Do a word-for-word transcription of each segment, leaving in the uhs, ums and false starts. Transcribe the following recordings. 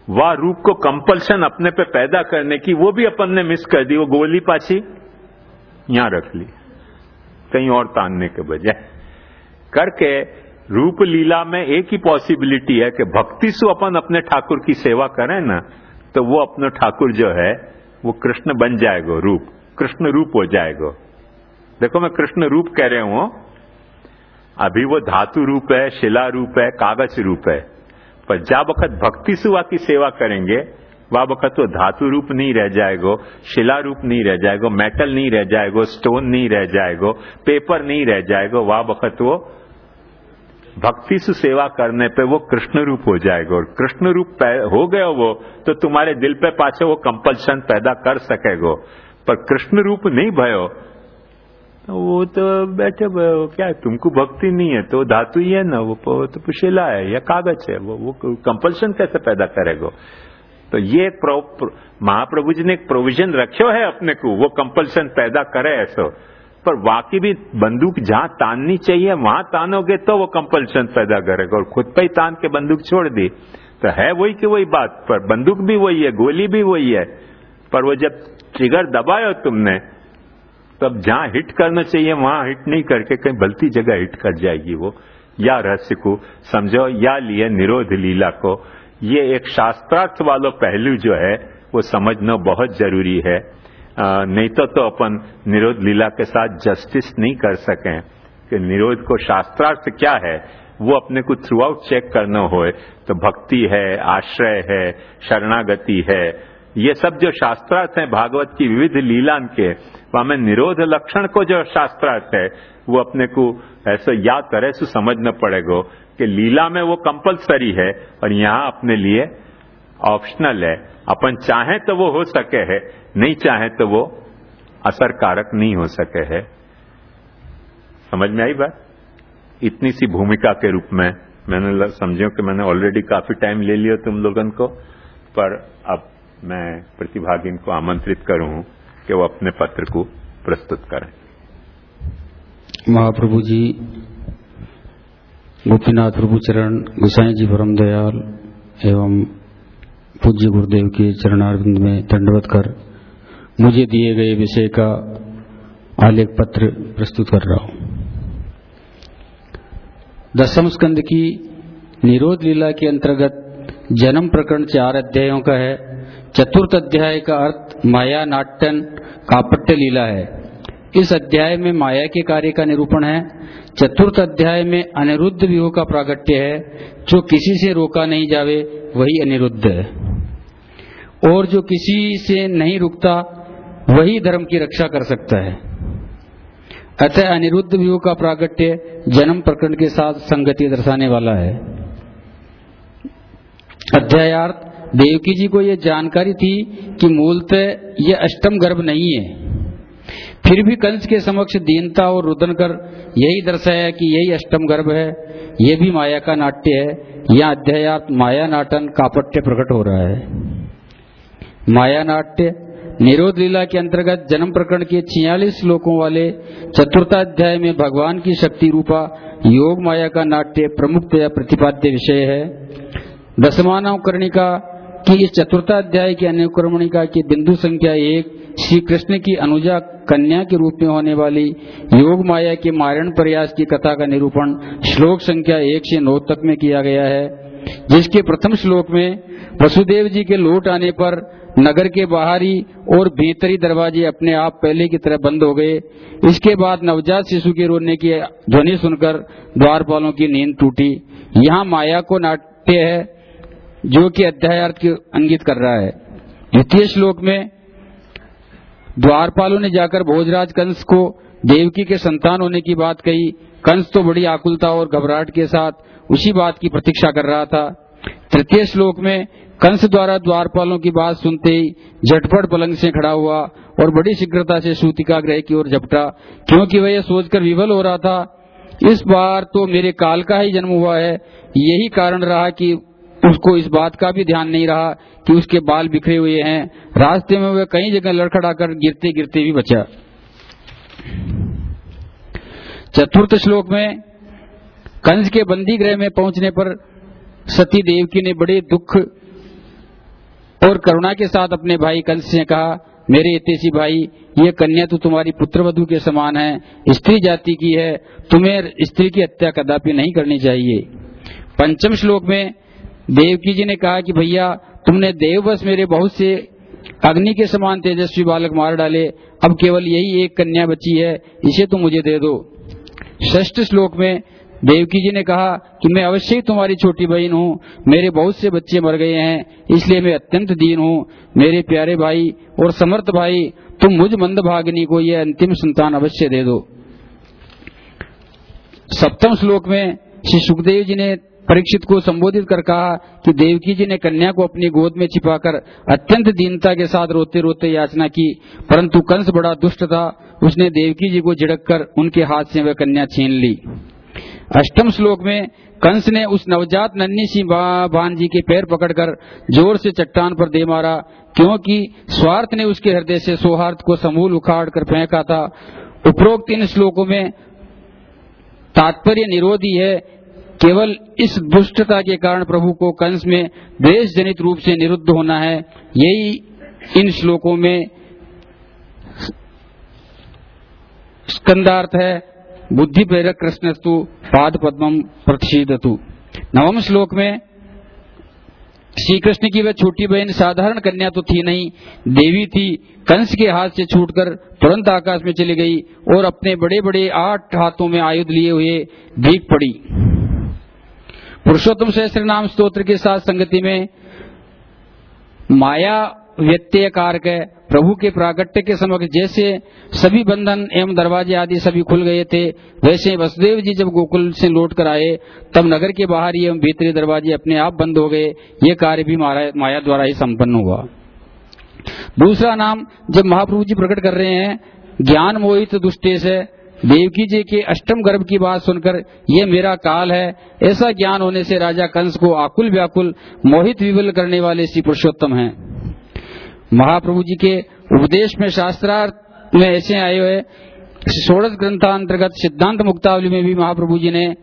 वह रूप को कंपल्शन अपने पे पैदा करने की वो भी अपन ने मिस कर दी। वो गोली पाछी यहां रख ली कहीं और तानने के बजाय करके रूप लीला में एक ही पॉसिबिलिटी है कि भक्ति से अपन अपने ठाकुर की सेवा करें ना, तो वो अपना ठाकुर जो है वो कृष्ण बन जाएगा, रूप कृष्ण रूप हो जाएगा। देखो मैं कृष्ण रूप कह रहा हूं, अभी वो धातु रूप है, शिला रूप है, कागज रूप है, पर जब वक्त भक्ति से की सेवा करेंगे वह वक्त वो धातु रूप नहीं रह जाएगा, शिला रूप नहीं रह जाएगा, मेटल नहीं रह जाएगा, स्टोन नहीं रह जाएगा, पेपर नहीं रह जाएगा, वह वक्त वो भक्ति से सेवा करने पे वो कृष्ण रूप हो जाएगा। और कृष्ण रूप हो गया वो तो तुम्हारे दिल पे पाछे वो कंपल्शन पैदा कर सकेगा। पर कृष्ण रूप नहीं भयो वो तो बैठे भयो, क्या तुमको भक्ति नहीं है तो धातु ही है ना, वो तो शिला है या कागज है, वो वो कंपल्शन कैसे पैदा करेगा। तो ये महाप्रभु जी ने एक प्रोविजन रखो है अपने को, वो कंपल्शन पैदा करे ऐसा। पर वाकई भी बंदूक जहां ताननी चाहिए वहां तानोगे तो वो कंपल्शन पैदा करेगा, और खुद पे ही तान के बंदूक छोड़ दी तो है वही की वही बात। पर बंदूक भी वही है, गोली भी वही है, पर वो जब ट्रिगर दबायो तुमने तब जहां हिट करना चाहिए वहां हिट नहीं करके कहीं भलती जगह हिट कर जाएगी वो। या रहस्य को समझो या लिए निरोध लीला को, ये एक शास्त्रार्थ वाला पहलू जो है वो समझना बहुत जरूरी है। आ, नहीं तो तो अपन निरोध लीला के साथ जस्टिस नहीं कर सकें कि निरोध को शास्त्रार्थ क्या है वो अपने को थ्रू आउट चेक करना हो तो भक्ति है, आश्रय है, शरणागति है, ये सब जो शास्त्रार्थ हैं भागवत की विविध लीलान के, वहां में निरोध लक्षण को जो शास्त्रार्थ है वो अपने को ऐसा याद करे से समझना पड़ेगा कि लीला में वो कंपलसरी है और यहाँ अपने लिए ऑप्शनल है। अपन चाहें तो वो हो सके है, नहीं चाहे तो वो असरकारक नहीं हो सके है। समझ में आई बात? इतनी सी भूमिका के रूप में मैंने समझो कि मैंने ऑलरेडी काफी टाइम ले लिया तुम लोगों को, पर अब मैं प्रतिभागिन को आमंत्रित करूं कि वो अपने पत्र को प्रस्तुत करें। महाप्रभु जी, गोपीनाथ प्रभु चरण, गोसाई जी परम दयाल एवं पूज्य गुरुदेव के चरणारविंद में दंडवत कर मुझे दिए गए विषय का आलेख पत्र प्रस्तुत कर रहा हूं। दसम स्कंद की निरोध लीला के अंतर्गत जन्म प्रकरण चार अध्यायों का है। चतुर्थ अध्याय का अर्थ माया नाट्यन कापट्य लीला है। इस अध्याय में माया के कार्य का निरूपण है। चतुर्थ अध्याय में अनिरुद्ध व्यूह का प्रागट्य है। जो किसी से रोका नहीं जावे वही अनिरुद्ध है, और जो किसी से नहीं रुकता वही धर्म की रक्षा कर सकता है। अतः अनिरुद्ध व्यूह का प्रागट्य जन्म प्रकरण के साथ संगति दर्शाने वाला है। अध्यायार्थ, देवकी जी को यह जानकारी थी कि मूलतः यह अष्टम गर्भ नहीं है, फिर भी कंस के समक्ष दीनता और रुदन कर यही दर्शाया कि यही अष्टम गर्भ है। यह भी माया का नाट्य है। यह अध्यायार्थ माया नाटन कापट्य प्रकट हो रहा है। माया नाट्य निरोध लीला के अंतर्गत जन्म प्रकरण के छियालीस श्लोकों वाले चतुर्थाध्याय में भगवान की शक्ति रूपा योग माया का नाट्य प्रमुखतया प्रतिपाद्य विषय है। दसमानुकरणिका की इस चतुर्थाध्याय की अनुक्रमणिका की बिंदु संख्या एक श्री कृष्ण की अनुजा कन्या के रूप में होने वाली योग माया के मारण प्रयास की कथा का निरूपण श्लोक संख्या एक से नौ तक में किया गया है, जिसके प्रथम श्लोक में वसुदेव जी के लौट आने पर नगर के बाहरी और भीतरी दरवाजे अपने आप पहले की तरह बंद हो गए। इसके बाद नवजात शिशु के रोने की ध्वनि सुनकर द्वारपालों की नींद टूटी। यहाँ माया को नाट्य है जो कि अध्यायार्थ की इंगित कर रहा है। द्वितीय श्लोक में द्वारपालों ने जाकर भोजराज कंस को देवकी के संतान होने की बात कही। कंस तो बड़ी आकुलता और घबराहट के साथ उसी बात की प्रतीक्षा कर रहा था। तृतीय श्लोक में कंस द्वारा द्वारपालों की बात सुनते ही झटपट पलंग से खड़ा हुआ और बड़ी शीघ्रता से सूतिका गृह की ओर झपटा, क्योंकि वह यह सोचकर विवल हो रहा था, इस बार तो मेरे काल का ही जन्म हुआ है। यही कारण रहा कि उसको इस बात का भी ध्यान नहीं रहा कि उसके बाल बिखरे हुए हैं। रास्ते में वह कई जगह लड़खड़ाकर गिरते गिरते भी बचा। चतुर्थ श्लोक में कंस के बंदी गृह में पहुंचने पर सती देवकी ने बड़े दुख और करुणा के साथ अपने भाई कंस से कहा, मेरे हितैषी भाई, ये कन्या तो तुम्हारी पुत्रवधू के समान है, स्त्री जाति की है, तुम्हें स्त्री की हत्या कदापि नहीं करनी चाहिए। पंचम श्लोक में देवकी जी ने कहा कि भैया, तुमने देववश मेरे बहुत से अग्नि के समान तेजस्वी बालक मार डाले, अब केवल यही एक कन्या बची है, इसे तुम मुझे दे दो। षष्ठ श्लोक में देवकी जी ने कहा कि मैं अवश्य ही तुम्हारी छोटी बहन हूँ, मेरे बहुत से बच्चे मर गए हैं, इसलिए मैं अत्यंत दीन हूँ। मेरे प्यारे भाई और समर्थ भाई, तुम मुझ मंदभागिनी को यह अंतिम संतान अवश्य दे दो। सप्तम श्लोक में श्री सुखदेव जी ने परीक्षित को संबोधित कर कहा कि देवकी जी ने कन्या को अपनी गोद में छिपाकर अत्यंत दीनता के साथ रोते रोते याचना की, परंतु कंस बड़ा दुष्ट था, उसने देवकी जी को झिड़क कर उनके हाथ से वह कन्या छीन ली। अष्टम श्लोक में कंस ने उस नवजात नन्ही सी भांजी के पैर पकड़कर जोर से चट्टान पर दे मारा, क्योंकि स्वार्थ ने उसके हृदय से सौहार्द को समूल उखाड़ कर फेंका था। उपरोक्त इन श्लोकों में तात्पर्य निरोधी है। केवल इस दुष्टता के कारण प्रभु को कंस में द्वेष जनित रूप से निरुद्ध होना है, यही इन श्लोकों में स्कंदार्थ है। बुद्धि प्रेरक कृष्णस्तु पाद पद्मम प्रतिषिधतु। नवम श्लोक में श्री कृष्ण की वह छोटी बहन साधारण कन्या तो थी नहीं, देवी थी। कंस के हाथ से छूटकर तुरंत आकाश में चली गई और अपने बड़े बड़े आठ हाथों में आयुध लिए हुए भीग पड़ी। पुरुषोत्तम सहस्त्र नाम स्तोत्र के साथ संगति में माया व्यत्यय कारक है। प्रभु के प्रागट्य के समक्ष जैसे सभी बंधन एवं दरवाजे आदि सभी खुल गए थे, वैसे वसुदेव जी जब गोकुल से लौट कर आए तब नगर के बाहरी एवं भीतरी दरवाजे अपने आप बंद हो गए। ये कार्य भी माया द्वारा ही संपन्न हुआ। दूसरा नाम जब महाप्रभु जी प्रकट कर रहे हैं, ज्ञान मोहित दुष्टेश है। देवकी जी के अष्टम गर्भ की बात सुनकर ये मेरा काल है, ऐसा ज्ञान होने से राजा कंस को आकुल व्याकुल मोहित विवल करने वाले श्री पुरुषोत्तम हैं। महाप्रभु जी के उपदेश में शास्त्रार्थ में ऐसे आए हुए षोडश ग्रंथांतर्गत सिद्धांत मुक्तावली में भी महाप्रभु जी ने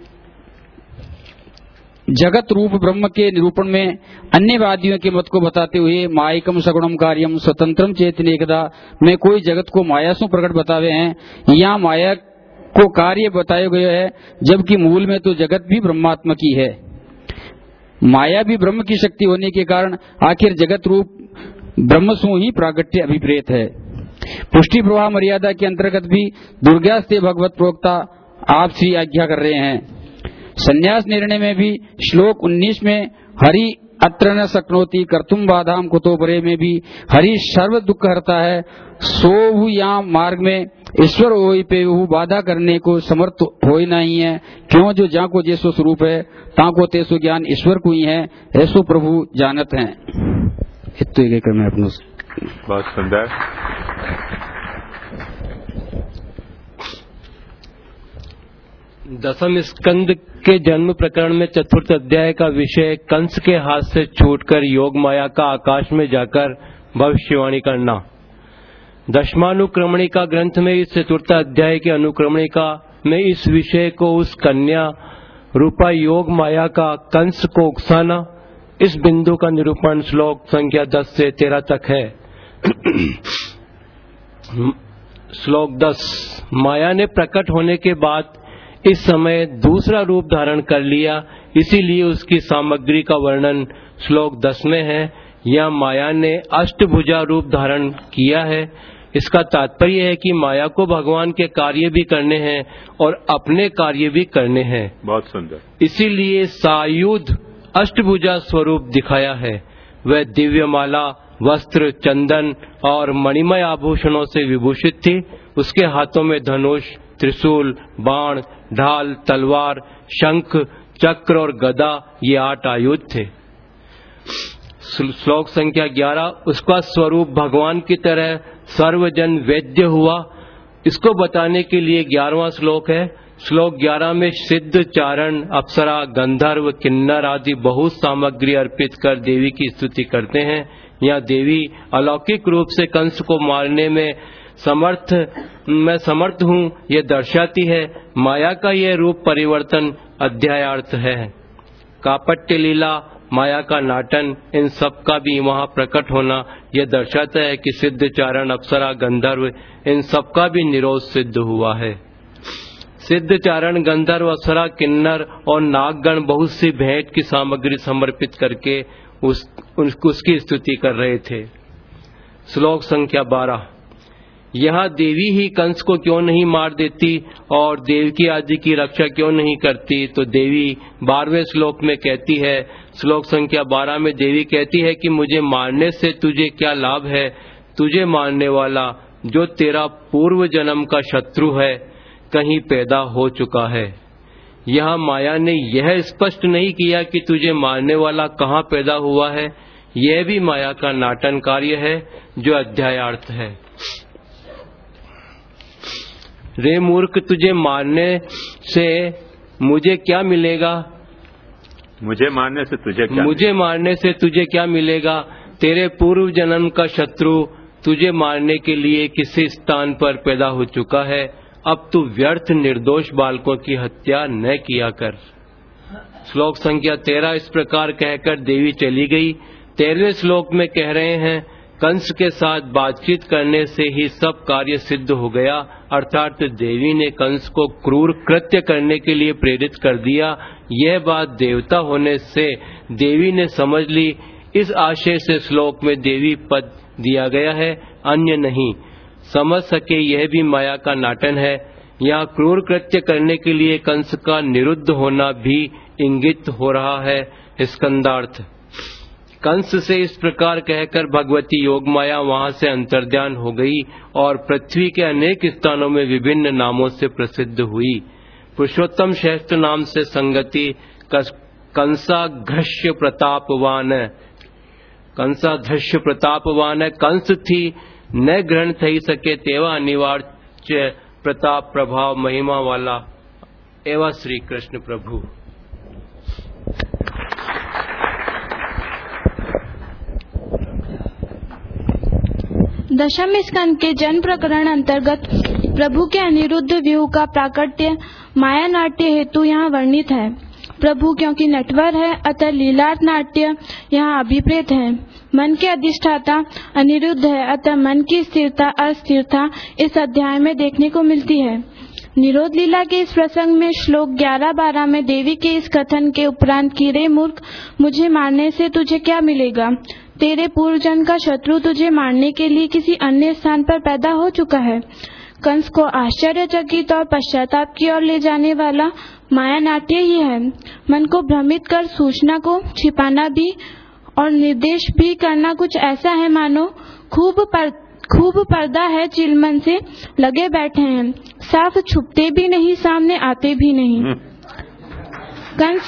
जगत रूप ब्रह्म के निरूपण में अन्य वादियों के मत को बताते हुए मायिकम सगुणम कार्यम स्वतंत्रम चेतनेकदा में कोई जगत को माया से प्रकट बतावे हैं। यहाँ माया को कार्य बताया गया है, जबकि मूल में तो जगत भी ब्रह्मात्मा की है। माया भी ब्रह्म की शक्ति होने के कारण आखिर जगत रूप ब्रह्मसु ही प्रागट्य अभिप्रेत है। पुष्टि प्रवाह मर्यादा के अंतर्गत भी दुर्गास्ते भगवत प्रोक्ता आप श्री आज्ञा कर रहे हैं। संन्यास निर्णय में भी श्लोक उन्नीस में हरि अत्र न शक्नोति कर्तुम बाधाम कुतो परे में भी हरि सर्व दुख हरता है। सोहु या मार्ग में ईश्वर होई पे हु बाधा करने को समर्थ हो ही नहीं है, क्यों जो जा को जैसो स्वरूप है ताको तेसो ज्ञान ईश्वर को ही है, ऐसो प्रभु जानत हैं। इतने करना अपना बहुत सुंदर। दसम स्कंद के जन्म प्रकरण में चतुर्थ अध्याय का विषय कंस के हाथ से छूटकर योग माया का आकाश में जाकर भविष्यवाणी करना। दशमानुक्रमणिका ग्रंथ में इस चतुर्थ अध्याय के अनुक्रमणिका में इस विषय को उस कन्या रूपा योग माया का कंस को उकसाना, इस बिंदु का निरूपण श्लोक संख्या दस से तेरह तक है। श्लोक दस, माया ने प्रकट होने के बाद इस समय दूसरा रूप धारण कर लिया, इसीलिए उसकी सामग्री का वर्णन श्लोक दस में है। यह माया ने अष्टभुजा रूप धारण किया है। इसका तात्पर्य है कि माया को भगवान के कार्य भी करने हैं और अपने कार्य भी करने हैं। बहुत सुंदर। इसीलिए सायुध अष्टभुजा स्वरूप दिखाया है। वह दिव्य माला, वस्त्र, चंदन और मणिमय आभूषणों से विभूषित थी। उसके हाथों में धनुष, त्रिशूल, बाण, ढाल, तलवार, शंख, चक्र और गदा, ये आठ आयुध थे। श्लोक संख्या ग्यारह, उसका स्वरूप भगवान की तरह सर्वजन वेद्य हुआ। इसको बताने के लिए ग्यारहवां श्लोक है। श्लोक ग्यारह में सिद्ध, चारण, अप्सरा, गंधर्व, किन्नर आदि बहुत सामग्री अर्पित कर देवी की स्तुति करते हैं। यहाँ देवी अलौकिक रूप से कंस को मारने में समर्थ मैं समर्थ हूँ ये दर्शाती है। माया का यह रूप परिवर्तन अध्यायार्थ है। कापट्य लीला माया का नाटन, इन सब का भी वहाँ प्रकट होना यह दर्शाता है कि सिद्ध चारण, अप्सरा, गंधर्व इन सब का भी निरोध सिद्ध हुआ है। सिद्ध चारण, गंधर्व, अप्सरा, किन्नर और नागगण बहुत सी भेंट की सामग्री समर्पित करके उस, उसकी स्तुति कर रहे थे। श्लोक संख्या बारह। यहाँ देवी ही कंस को क्यों नहीं मार देती और देवकी आदि की रक्षा क्यों नहीं करती? तो देवी बारहवें श्लोक में कहती है, श्लोक संख्या बारह में देवी कहती है कि मुझे मारने से तुझे क्या लाभ है? तुझे मारने वाला जो तेरा पूर्व जन्म का शत्रु है कहीं पैदा हो चुका है। यहाँ माया ने यह स्पष्ट नहीं किया कि तुझे मारने वाला कहाँ पैदा हुआ है। यह भी माया का नाटन कार्य है जो अध्यायार्थ है। रे मूर्ख, तुझे मारने से मुझे क्या मिलेगा? मुझे मारने से तुझे क्या मुझे मारने से तुझे क्या मिलेगा? तेरे पूर्व जन्म का शत्रु तुझे मारने के लिए किसी स्थान पर पैदा हो चुका है। अब तू व्यर्थ निर्दोष बालकों की हत्या न किया कर। श्लोक संख्या तेरह। इस प्रकार कहकर देवी चली गई। तेरहवें श्लोक में कह रहे हैं, कंस के साथ बातचीत करने से ही सब कार्य सिद्ध हो गया, अर्थात देवी ने कंस को क्रूर कृत्य करने के लिए प्रेरित कर दिया। यह बात देवता होने से देवी ने समझ ली। इस आशय से श्लोक में देवी पद दिया गया है, अन्य नहीं। समझ सके यह भी माया का नाटन है। यहाँ क्रूर कृत्य करने के लिए कंस का निरुद्ध होना भी इंगित हो रहा है। स्कंदार्थ। कंस से इस प्रकार कहकर भगवती योग माया वहां से अंतर्ध्यान हो गई और पृथ्वी के अनेक स्थानों में विभिन्न नामों से प्रसिद्ध हुई। पुरुषोत्तम श्रेष्ठ नाम से संगति कंसाघ्रश्य प्रतापवान कंसाधृश्य प्रतापवान कंस थी न ग्रहण थई सके तेवा अनिवार्य प्रताप प्रभाव महिमा वाला एवं श्री कृष्ण प्रभु। दशम स्कंद के जन्म प्रकरण अंतर्गत प्रभु के अनिरुद्ध व्यूह का प्राकट्य माया नाट्य हेतु यहाँ वर्णित है। प्रभु क्योंकि नटवर है अतः लीलार्थ नाट्य यहाँ अभिप्रेत है। मन के अधिष्ठाता अनिरुद्ध है अतः मन की स्थिरता अस्थिरता इस अध्याय में देखने को मिलती है। निरोध लीला के इस प्रसंग में श्लोक ग्यारह बारह में देवी के इस कथन के उपरांत कि रे मूर्ख, मुझे मारने से तुझे क्या मिलेगा? तेरे पूर्व जन्म का शत्रु तुझे मारने के लिए किसी अन्य स्थान पर पैदा हो चुका है। कंस को आश्चर्यचकित और पश्चाताप की ओर ले जाने वाला माया नाट्य ही है। मन को भ्रमित कर सूचना को छिपाना भी और निर्देश भी करना कुछ ऐसा है मानो खूब पर खूब पर्दा है, चिलमन से लगे बैठे हैं, साफ छुपते भी नहीं, सामने आते भी नहीं। कंस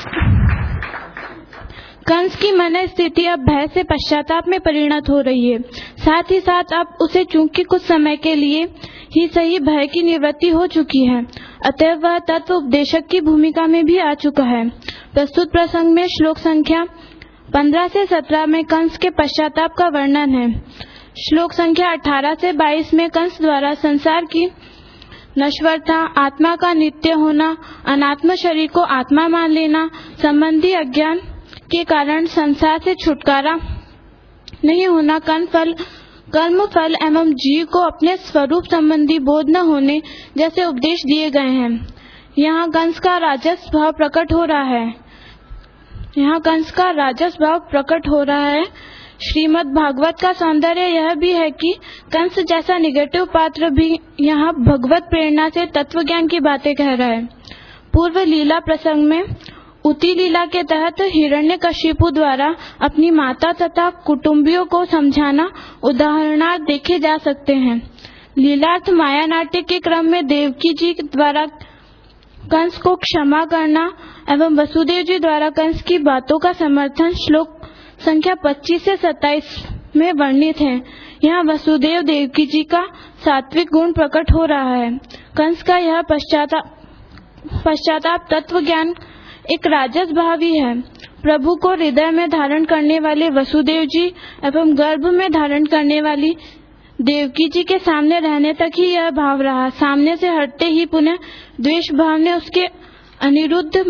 कंस की मन स्थिति अब भय से पश्चाताप में परिणत हो रही है। साथ ही साथ अब उसे चूंकि कुछ समय के लिए ही सही भय की निवृत्ति हो चुकी है, अतः वह तत्व उपदेशक की भूमिका में भी आ चुका है। प्रस्तुत प्रसंग में श्लोक संख्या पंद्रह से सत्रह में कंस के पश्चाताप का वर्णन है। श्लोक संख्या अठारह से बाईस में कंस द्वारा संसार की नश्वरता, आत्मा का नित्य होना, अनात्म शरीर को आत्मा मान लेना संबंधी अज्ञान के कारण संसार से छुटकारा नहीं होना, कर्म फल कर्म फल एवं जीव को अपने स्वरूप संबंधी बोध न होने जैसे उपदेश दिए गए हैं। यहाँ कंस का राजस भाव प्रकट हो रहा है यहाँ कंस का राजस भाव प्रकट हो रहा है। श्रीमद् भागवत का सौंदर्य यह भी है कि कंस जैसा निगेटिव पात्र भी यहाँ भगवत प्रेरणा से तत्व ज्ञान की बातें कह रहा है। पूर्व लीला प्रसंग में उती लीला के तहत हिरण्यकशिपु द्वारा अपनी माता तथा कुटुंबियों को समझाना उदाहरणार्थ देखे जा सकते हैं। लीलार्थ माया नाट्य के क्रम में देवकी जी द्वारा कंस को क्षमा करना एवं वसुदेव जी द्वारा कंस की बातों का समर्थन श्लोक संख्या पच्चीस से सत्ताईस में वर्णित है। यहाँ वसुदेव देवकी जी का सात्विक गुण प्रकट हो रहा है। कंस का यह पश्चाताप पश्चाताप तत्व ज्ञान एक राजस भाव ही है। प्रभु को हृदय में धारण करने वाले वसुदेव जी एवं गर्भ में धारण करने वाली देवकी जी के सामने रहने तक ही यह भाव रहा। सामने से हटते ही पुनः द्वेष भाव ने उसके अनिरुद्ध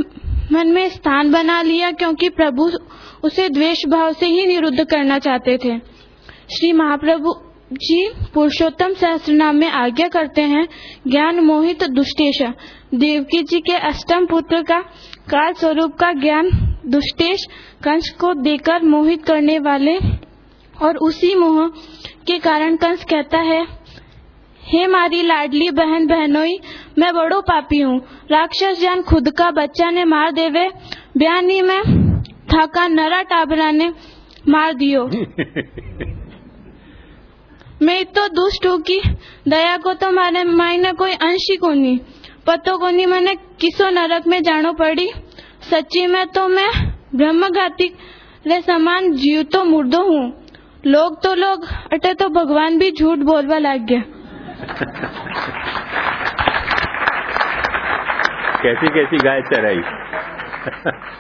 मन में स्थान बना लिया, क्योंकि प्रभु उसे द्वेष भाव से ही निरुद्ध करना चाहते थे। श्री महाप्रभु जी पुरुषोत्तम सहस्त्रनाम में आज्ञा करते हैं, ज्ञान मोहित दुष्टेश। देवकी जी के अष्टम पुत्र का काल स्वरूप का ज्ञान दुष्टेश कंस को देकर मोहित करने वाले, और उसी मोह के कारण कंस कहता है, हे मारी लाडली बहन बहनोई, मैं बड़ो पापी हूँ। राक्षस जान खुद का बच्चा ने मार देवे, ब्यानी में थाका नरा टाबरा ने मार दियो। मैं तो दुष्ट हूँ कि दया को तो मारे मायने कोई अंश ही कोनी, पतो कोनी मैंने किसो नरक में जानो पड़ी। सच्ची में तो मैं ब्रह्मघाती रे समान जीव तो मुर्दो हूँ। लोग तो लोग अटे तो भगवान भी झूठ बोलवा लग गया। कैसी कैसी गाय चराई।